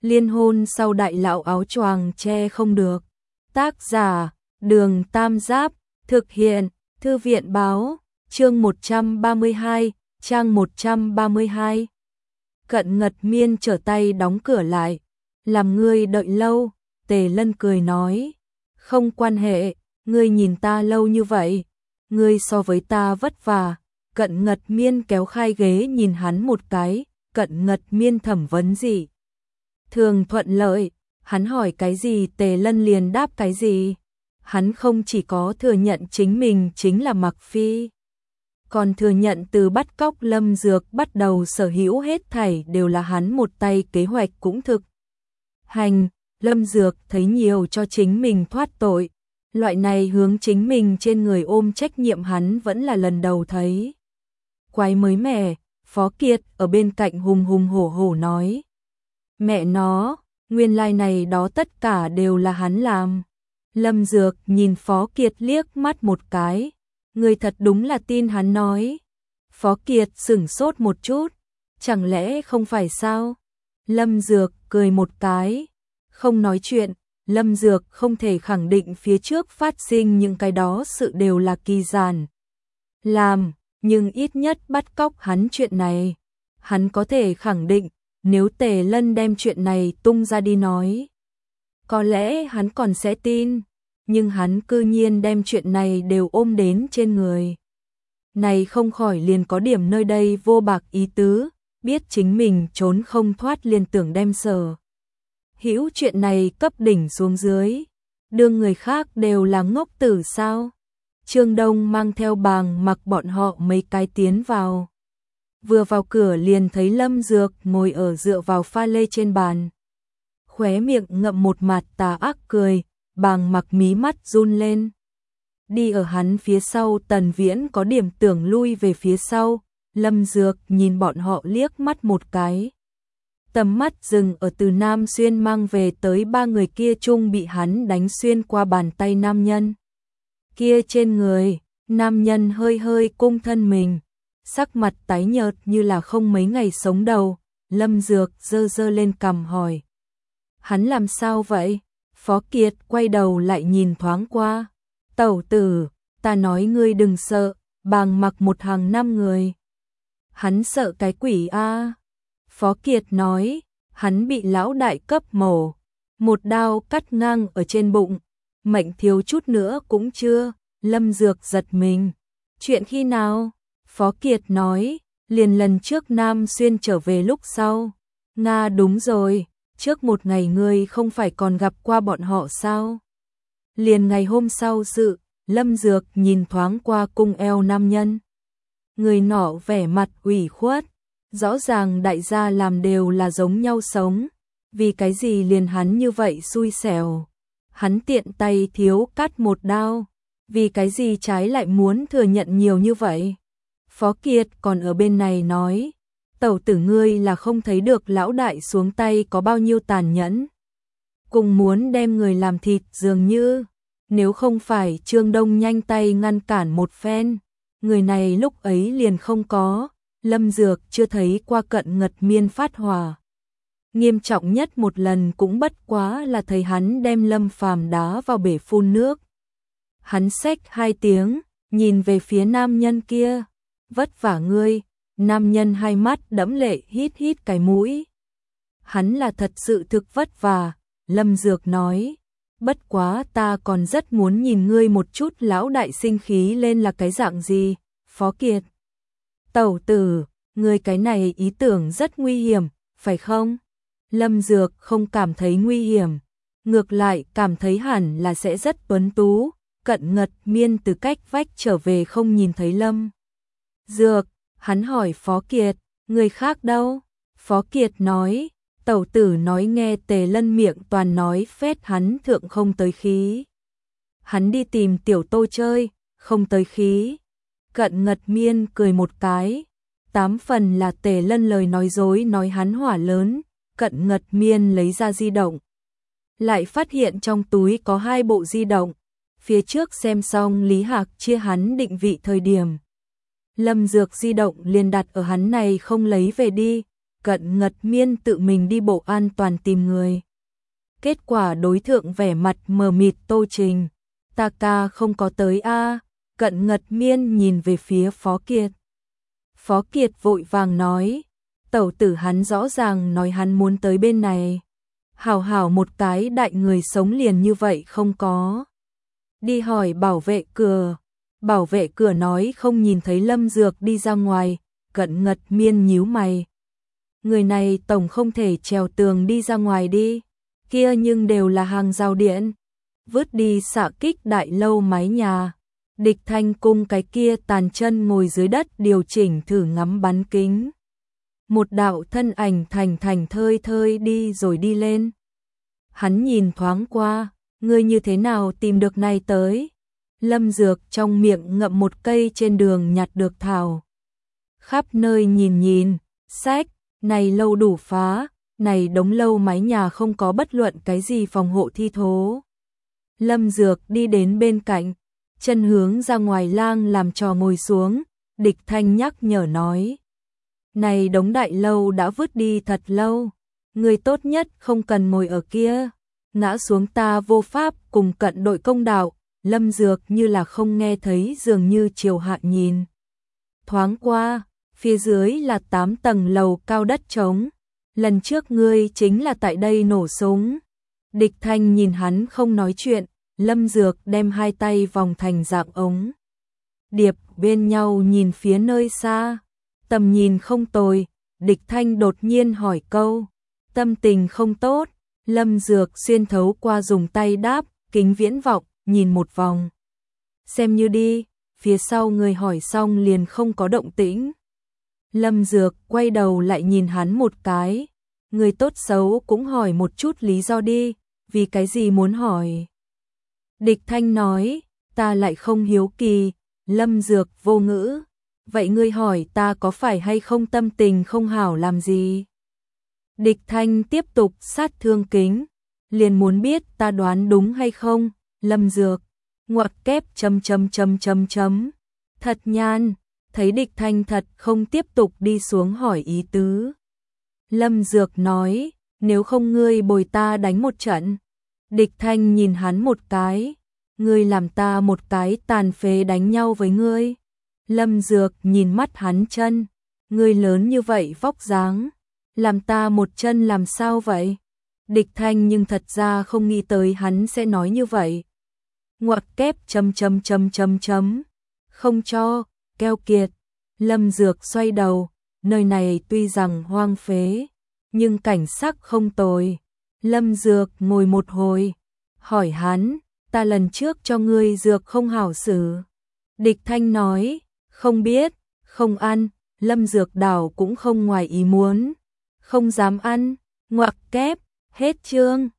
Liên hôn sau đại lão áo choàng che không được. Tác giả, Đường Tam Giáp, thực hiện, Thư viện báo, chương 132, trang 132. Cận Ngật Miên trở tay đóng cửa lại. Làm ngươi đợi lâu, Tề Lân cười nói. Không quan hệ, ngươi nhìn ta lâu như vậy. Ngươi so với ta vất vả. Cận Ngật Miên kéo khai ghế nhìn hắn một cái. Cận Ngật Miên thẩm vấn gì? Thường thuận lợi, hắn hỏi cái gì Tề Lân liền đáp cái gì. Hắn không chỉ có thừa nhận chính mình chính là Mặc Phi, còn thừa nhận từ bắt cóc Lâm Dược bắt đầu sở hữu hết thảy đều là hắn một tay kế hoạch cũng thực hành. Lâm Dược thấy nhiều cho chính mình thoát tội, loại này hướng chính mình trên người ôm trách nhiệm hắn vẫn là lần đầu thấy. Quái mới mẻ, Phó Kiệt ở bên cạnh hùng hùng hổ hổ nói. Mẹ nó, nguyên lai này đó tất cả đều là hắn làm. Lâm Dược nhìn Phó Kiệt liếc mắt một cái. Người thật đúng là tin hắn nói. Phó Kiệt sửng sốt một chút. Chẳng lẽ không phải sao? Lâm Dược cười một cái. Không nói chuyện. Lâm Dược không thể khẳng định phía trước phát sinh những cái đó sự đều là Kỳ Giản làm, nhưng ít nhất bắt cóc hắn chuyện này. Hắn có thể khẳng định, nếu Tề Lân đem chuyện này tung ra đi nói, có lẽ hắn còn sẽ tin, nhưng hắn cư nhiên đem chuyện này đều ôm đến trên người. Này không khỏi liền có điểm nơi đây vô bạc ý tứ, biết chính mình trốn không thoát liền tưởng đem sở hữu chuyện này cấp đỉnh xuống dưới, đương người khác đều là ngốc tử sao. Trương Đông mang theo Bàng Mặc bọn họ mấy cái tiến vào. Vừa vào cửa liền thấy Lâm Dược ngồi ở dựa vào pha lê trên bàn. Khóe miệng ngậm một mặt tà ác cười, Bàng Mặc mí mắt run lên. Đi ở hắn phía sau Tần Viễn có điểm tưởng lui về phía sau, Lâm Dược nhìn bọn họ liếc mắt một cái. Tầm mắt dừng ở từ Nam Xuyên mang về tới ba người kia chung bị hắn đánh xuyên qua bàn tay nam nhân. Kia trên người, nam nhân hơi hơi cung thân mình. Sắc mặt tái nhợt như là không mấy ngày sống đầu, Lâm Dược giơ giơ lên cằm hỏi. Hắn làm sao vậy? Phó Kiệt quay đầu lại nhìn thoáng qua. Tẩu tử, ta nói ngươi đừng sợ, Bàng Mặc một hàng 5 người. Hắn sợ cái quỷ a. Phó Kiệt nói, hắn bị lão đại cấp mổ, một đao cắt ngang ở trên bụng, mệnh thiếu chút nữa cũng chưa. Lâm Dược giật mình. Chuyện khi nào? Phó Kiệt nói, liền lần trước Nam Xuyên trở về lúc sau. Nga đúng rồi, trước một ngày ngươi không phải còn gặp qua bọn họ sao? Liền ngày hôm sau sự, Lâm Dược nhìn thoáng qua cung eo nam nhân. Người nọ vẻ mặt ủy khuất, rõ ràng đại gia làm đều là giống nhau sống, vì cái gì liền hắn như vậy xui xẻo. Hắn tiện tay thiếu cắt một đao, vì cái gì trái lại muốn thừa nhận nhiều như vậy. Phó Kiệt còn ở bên này nói, tẩu tử ngươi là không thấy được lão đại xuống tay có bao nhiêu tàn nhẫn. Cùng muốn đem người làm thịt dường như, nếu không phải Trương Đông nhanh tay ngăn cản một phen, người này lúc ấy liền không có. Lâm Dược chưa thấy qua Cận Ngật Miên phát hỏa. Nghiêm trọng nhất một lần cũng bất quá là thấy hắn đem Lâm Phàm đá vào bể phun nước. Hắn xách 2 tiếng, nhìn về phía nam nhân kia. Vất vả ngươi. Nam nhân hai mắt đẫm lệ hít hít cái mũi. Hắn là thật sự thực vất vả. Lâm Dược nói. Bất quá ta còn rất muốn nhìn ngươi một chút lão đại sinh khí lên là cái dạng gì. Phó Kiệt. Tẩu tử, ngươi cái này ý tưởng rất nguy hiểm, phải không? Lâm Dược không cảm thấy nguy hiểm. Ngược lại cảm thấy hẳn là sẽ rất tuấn tú. Cận Ngật Miên từ cách vách trở về không nhìn thấy Lâm Dược, hắn hỏi Phó Kiệt, người khác đâu? Phó Kiệt nói, tẩu tử nói nghe Tề Lân miệng toàn nói phét hắn thượng không tới khí. Hắn đi tìm Tiểu Tô chơi, không tới khí. Cận Ngật Miên cười một cái, 8 phần là Tề Lân lời nói dối nói hắn hỏa lớn. Cận Ngật Miên lấy ra di động, lại phát hiện trong túi có 2 bộ di động. Phía trước xem xong Lý Hạc chia hắn định vị thời điểm, Lâm Dược di động liền đặt ở hắn này không lấy về đi. Cận Ngật Miên tự mình đi bộ an toàn tìm người. Kết quả đối thượng vẻ mặt mờ mịt Tô Trình. Ta ca không có tới a. Cận Ngật Miên nhìn về phía Phó Kiệt. Phó Kiệt vội vàng nói, tẩu tử hắn rõ ràng nói hắn muốn tới bên này. Hảo hảo một cái đại người sống liền như vậy không có. Đi hỏi bảo vệ cửa. Bảo vệ cửa nói không nhìn thấy Lâm Dược đi ra ngoài. Cận Ngật Miên nhíu mày. Người này tổng không thể trèo tường đi ra ngoài đi. Kia nhưng đều là hàng rào điện. Vứt đi xạ kích đại lâu mái nhà. Địch Thanh cung cái kia tàn chân ngồi dưới đất điều chỉnh thử ngắm bắn kính. Một đạo thân ảnh thành thơi thơi đi rồi đi lên. Hắn nhìn thoáng qua, ngươi như thế nào tìm được này tới? Lâm Dược trong miệng ngậm một cây trên đường nhặt được thảo. Khắp nơi nhìn, sách, này lâu đủ phá, này đống lâu mái nhà không có bất luận cái gì phòng hộ thi thố. Lâm Dược đi đến bên cạnh, chân hướng ra ngoài lang làm trò ngồi xuống, Địch Thanh nhắc nhở nói. Này đống đại lâu đã vứt đi thật lâu, người tốt nhất không cần ngồi ở kia, ngã xuống ta vô pháp cùng cận đội công đạo. Lâm Dược như là không nghe thấy dường như chiều hạ nhìn. Thoáng qua, phía dưới là 8 tầng lầu cao đất trống, lần trước ngươi chính là tại đây nổ súng. Địch Thanh nhìn hắn không nói chuyện, Lâm Dược đem hai tay vòng thành dạng ống. Điệp bên nhau nhìn phía nơi xa, tầm nhìn không tồi, Địch Thanh đột nhiên hỏi câu, tâm tình không tốt, Lâm Dược xuyên thấu qua dùng tay đáp, kính viễn vọng, nhìn một vòng. Xem như đi, phía sau người hỏi xong liền không có động tĩnh. Lâm Dược quay đầu lại nhìn hắn một cái, người tốt xấu cũng hỏi một chút lý do đi, vì cái gì muốn hỏi. Địch Thanh nói, ta lại không hiếu kỳ. Lâm Dược vô ngữ, vậy ngươi hỏi ta có phải hay không tâm tình không hảo làm gì? Địch Thanh tiếp tục sát thương kính, liền muốn biết ta đoán đúng hay không. Lâm Dược ngoặc kép chấm. Thật nhan, thấy Địch Thanh thật không tiếp tục đi xuống hỏi ý tứ. Lâm Dược nói, nếu không ngươi bồi ta đánh một trận. Địch Thanh nhìn hắn một cái, ngươi làm ta một cái tàn phế đánh nhau với ngươi. Lâm Dược nhìn mắt hắn chân, ngươi lớn như vậy vóc dáng, làm ta một chân làm sao vậy? Địch Thanh nhưng thật ra không nghĩ tới hắn sẽ nói như vậy. Ngoặc kép chấm. Không cho, keo kiệt. Lâm Dược xoay đầu, nơi này tuy rằng hoang phế, nhưng cảnh sắc không tồi. Lâm Dược ngồi một hồi, hỏi hắn, ta lần trước cho ngươi dược không hảo xử. Địch Thanh nói, không biết, không ăn. Lâm Dược đảo cũng không ngoài ý muốn, không dám ăn. Ngoặc kép, hết chương.